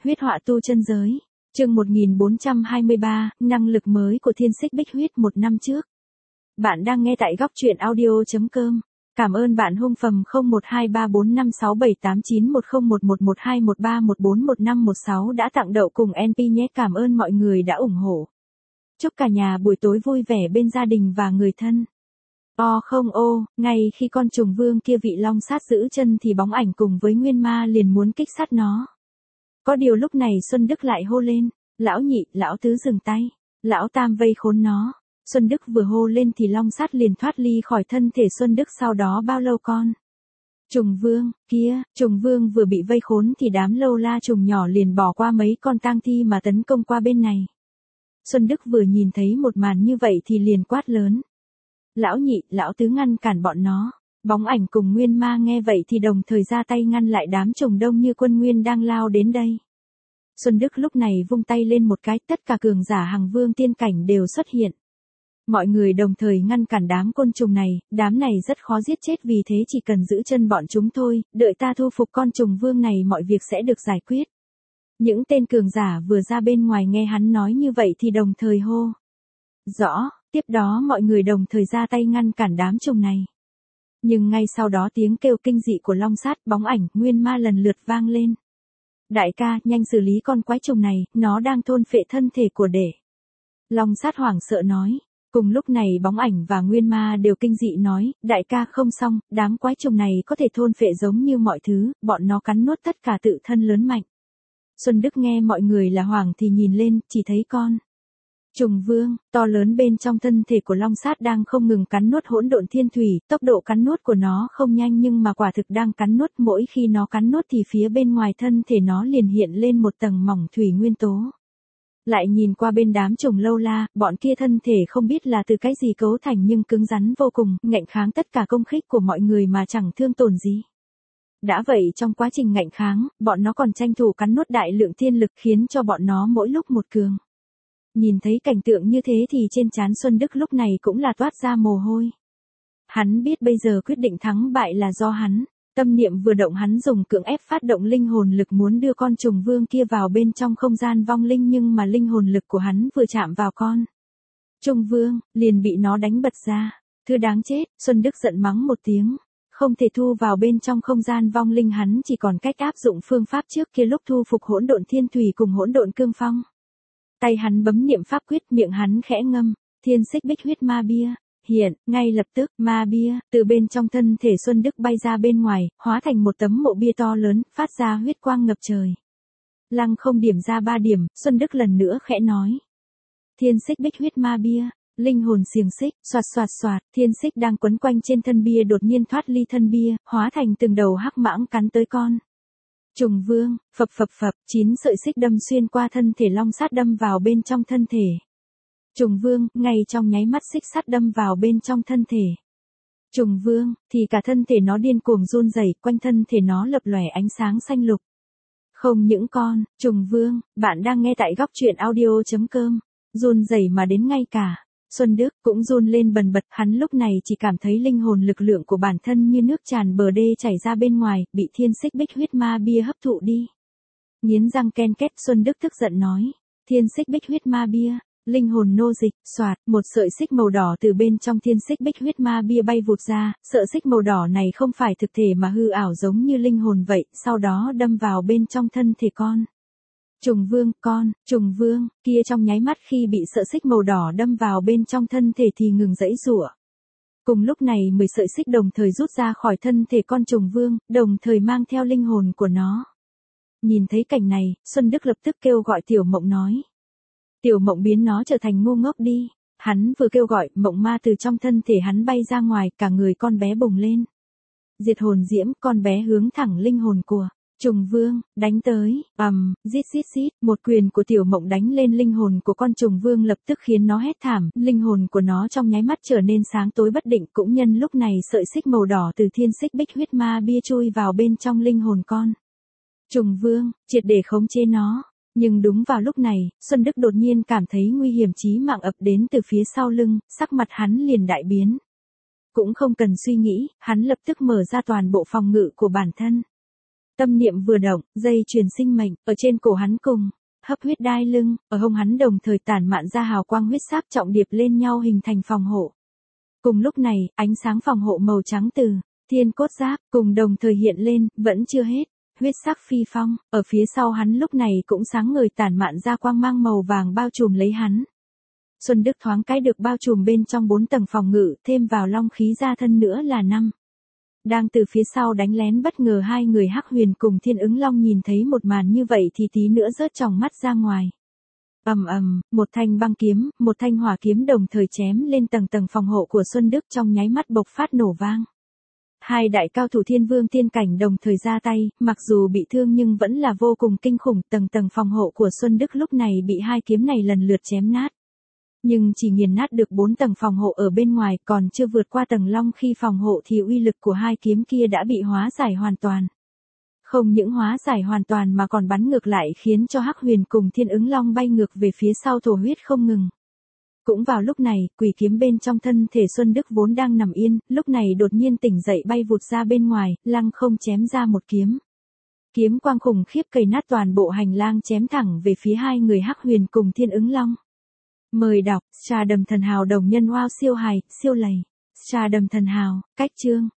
Huyết họa tu chân giới. Chương 1423, năng lực mới của Thiên Xích Bích Huyết một năm trước. Bạn đang nghe tại góc truyện audio.com. Cảm ơn bạn hung phầm 012345678910111213141516 đã tặng đậu cùng NP nhé. Cảm ơn mọi người đã ủng hộ. Chúc cả nhà buổi tối vui vẻ bên gia đình và người thân. Ngay khi con trùng vương kia vị long sát giữ chân thì bóng ảnh cùng với nguyên ma liền muốn kích sát nó. Có điều lúc này Xuân Đức lại hô lên, lão nhị, lão tứ dừng tay, lão tam vây khốn nó. Xuân Đức vừa hô lên thì long sát liền thoát ly khỏi thân thể Xuân Đức. Sau đó bao lâu con trùng vương kia, trùng vương vừa bị vây khốn thì đám lâu la trùng nhỏ liền bỏ qua mấy con tang thi mà tấn công qua bên này. Xuân Đức vừa nhìn thấy một màn như vậy thì liền quát lớn, lão nhị, lão tứ ngăn cản bọn nó. Bóng ảnh cùng nguyên ma nghe vậy thì đồng thời ra tay ngăn lại đám trùng đông như quân nguyên đang lao đến đây. Xuân Đức lúc này vung tay lên một cái, tất cả cường giả Hằng Vương tiên cảnh đều xuất hiện. Mọi người đồng thời ngăn cản đám côn trùng này, đám này rất khó giết chết, vì thế chỉ cần giữ chân bọn chúng thôi, đợi ta thu phục con trùng vương này mọi việc sẽ được giải quyết. Những tên cường giả vừa ra bên ngoài nghe hắn nói như vậy thì đồng thời hô rõ, tiếp đó mọi người đồng thời ra tay ngăn cản đám trùng này. Nhưng ngay sau đó tiếng kêu kinh dị của long sát, bóng ảnh, nguyên ma lần lượt vang lên. Đại ca, nhanh xử lý con quái trùng này, nó đang thôn phệ thân thể của đệ. Long sát hoảng sợ nói. Cùng lúc này bóng ảnh và nguyên ma đều kinh dị nói, đại ca không xong, đám quái trùng này có thể thôn phệ giống như mọi thứ, bọn nó cắn nuốt tất cả tự thân lớn mạnh. Xuân Đức nghe mọi người là hoảng thì nhìn lên, chỉ thấy con trùng vương to lớn bên trong thân thể của long sát đang không ngừng cắn nuốt hỗn độn thiên thủy. Tốc độ cắn nuốt của nó không nhanh nhưng mà quả thực đang cắn nuốt. Mỗi khi nó cắn nuốt thì phía bên ngoài thân thể nó liền hiện lên một tầng mỏng thủy nguyên tố. Lại nhìn qua bên đám trùng lâu la, bọn kia thân thể không biết là từ cái gì cấu thành nhưng cứng rắn vô cùng, ngạnh kháng tất cả công kích của mọi người mà chẳng thương tổn gì. Đã vậy trong quá trình ngạnh kháng, bọn nó còn tranh thủ cắn nuốt đại lượng thiên lực khiến cho bọn nó mỗi lúc một cường. Nhìn thấy cảnh tượng như thế thì trên trán Xuân Đức lúc này cũng là toát ra mồ hôi. Hắn biết bây giờ quyết định thắng bại là do hắn. Tâm niệm vừa động hắn dùng cưỡng ép phát động linh hồn lực muốn đưa con trùng vương kia vào bên trong không gian vong linh, nhưng mà linh hồn lực của hắn vừa chạm vào con trùng vương, liền bị nó đánh bật ra. Thứ đáng chết, Xuân Đức giận mắng một tiếng. Không thể thu vào bên trong không gian vong linh, hắn chỉ còn cách áp dụng phương pháp trước kia lúc thu phục hỗn độn thiên thủy cùng hỗn độn cương phong. Tay hắn bấm niệm pháp quyết, miệng hắn khẽ ngâm, Thiên Xích Bích Huyết ma bia. Hiện, ngay lập tức, ma bia, từ bên trong thân thể Xuân Đức bay ra bên ngoài, hóa thành một tấm mộ bia to lớn, phát ra huyết quang ngập trời. Lăng không điểm ra 3 điểm, Xuân Đức lần nữa khẽ nói. Thiên Xích Bích Huyết ma bia, linh hồn xiềng xích, xoạt xoạt xoạt, thiên xích đang quấn quanh trên thân bia đột nhiên thoát ly thân bia, hóa thành từng đầu hắc mãng cắn tới con trùng vương, phập phập phập, 9 sợi xích đâm xuyên qua thân thể long sát đâm vào bên trong thân thể trùng vương. Ngay trong nháy mắt xích sắt đâm vào bên trong thân thể trùng vương, thì cả thân thể nó điên cuồng run rẩy, quanh thân thể nó lập lòe ánh sáng xanh lục. Không những con trùng vương, bạn đang nghe tại góc truyện audio.com, run rẩy mà đến ngay cả Xuân Đức cũng run lên bần bật. Hắn lúc này chỉ cảm thấy linh hồn lực lượng của bản thân như nước tràn bờ đê chảy ra bên ngoài, bị Thiên Xích Bích Huyết ma bia hấp thụ đi. Nghiến răng ken két, Xuân Đức tức giận nói, Thiên Xích Bích Huyết ma bia, linh hồn nô dịch. Soạt, một sợi xích màu đỏ từ bên trong Thiên Xích Bích Huyết ma bia bay vụt ra. Sợi xích màu đỏ này không phải thực thể mà hư ảo giống như linh hồn vậy, sau đó đâm vào bên trong thân thể con trùng vương. Con trùng vương kia trong nháy mắt khi bị sợi xích màu đỏ đâm vào bên trong thân thể thì ngừng giãy giụa. Cùng lúc này 10 sợi xích đồng thời rút ra khỏi thân thể con trùng vương, đồng thời mang theo linh hồn của nó. Nhìn thấy cảnh này, Xuân Đức lập tức kêu gọi Tiểu Mộng nói. Tiểu Mộng biến nó trở thành ngu ngốc đi. Hắn vừa kêu gọi, mộng ma từ trong thân thể hắn bay ra ngoài, cả người con bé bùng lên. Diệt hồn diễm, con bé hướng thẳng linh hồn của trùng vương, đánh tới, rít rít rít, một quyền của Tiểu Mộng đánh lên linh hồn của con trùng vương lập tức khiến nó hét thảm, linh hồn của nó trong nháy mắt trở nên sáng tối bất định. Cũng nhân lúc này sợi xích màu đỏ từ Thiên Xích Bích Huyết ma bia chui vào bên trong linh hồn con trùng vương, triệt để khống chế nó. Nhưng đúng vào lúc này, Xuân Đức đột nhiên cảm thấy nguy hiểm chí mạng ập đến từ phía sau lưng, sắc mặt hắn liền đại biến. Cũng không cần suy nghĩ, hắn lập tức mở ra toàn bộ phòng ngự của bản thân. Tâm niệm vừa động, dây truyền sinh mệnh, ở trên cổ hắn cùng, hấp huyết đai lưng, ở hông hắn đồng thời tản mạn ra hào quang huyết sắc trọng điệp lên nhau hình thành phòng hộ. Cùng lúc này, ánh sáng phòng hộ màu trắng từ thiên cốt giáp cùng đồng thời hiện lên, vẫn chưa hết. Huyết sắc phi phong, ở phía sau hắn lúc này cũng sáng ngời tản mạn ra quang mang màu vàng bao trùm lấy hắn. Xuân Đức thoáng cái được bao trùm bên trong 4 tầng phòng ngự, thêm vào long khí ra thân nữa là 5. Đang từ phía sau đánh lén bất ngờ hai người Hắc Huyền cùng Thiên Ứng Long nhìn thấy một màn như vậy thì tí nữa rớt tròng mắt ra ngoài. Ầm ầm, một thanh băng kiếm, một thanh hỏa kiếm đồng thời chém lên tầng tầng phòng hộ của Xuân Đức trong nháy mắt bộc phát nổ vang. Hai đại cao thủ Thiên Vương tiên cảnh đồng thời ra tay, mặc dù bị thương nhưng vẫn là vô cùng kinh khủng, tầng tầng phòng hộ của Xuân Đức lúc này bị hai kiếm này lần lượt chém nát. Nhưng chỉ nghiền nát được 4 tầng phòng hộ ở bên ngoài, còn chưa vượt qua tầng long khi phòng hộ thì uy lực của hai kiếm kia đã bị hóa giải hoàn toàn. Không những hóa giải hoàn toàn mà còn bắn ngược lại khiến cho Hắc Huyền cùng Thiên Ứng Long bay ngược về phía sau thổ huyết không ngừng. Cũng vào lúc này, quỷ kiếm bên trong thân thể Xuân Đức vốn đang nằm yên, lúc này đột nhiên tỉnh dậy bay vụt ra bên ngoài, lăng không chém ra một kiếm. Kiếm quang khủng khiếp cày nát toàn bộ hành lang chém thẳng về phía hai người Hắc Huyền cùng Thiên Ứng Long. Mời đọc, Trà Đầm Thần Hào đồng nhân wow siêu hài, siêu lầy. Trà Đầm Thần Hào, cách chương.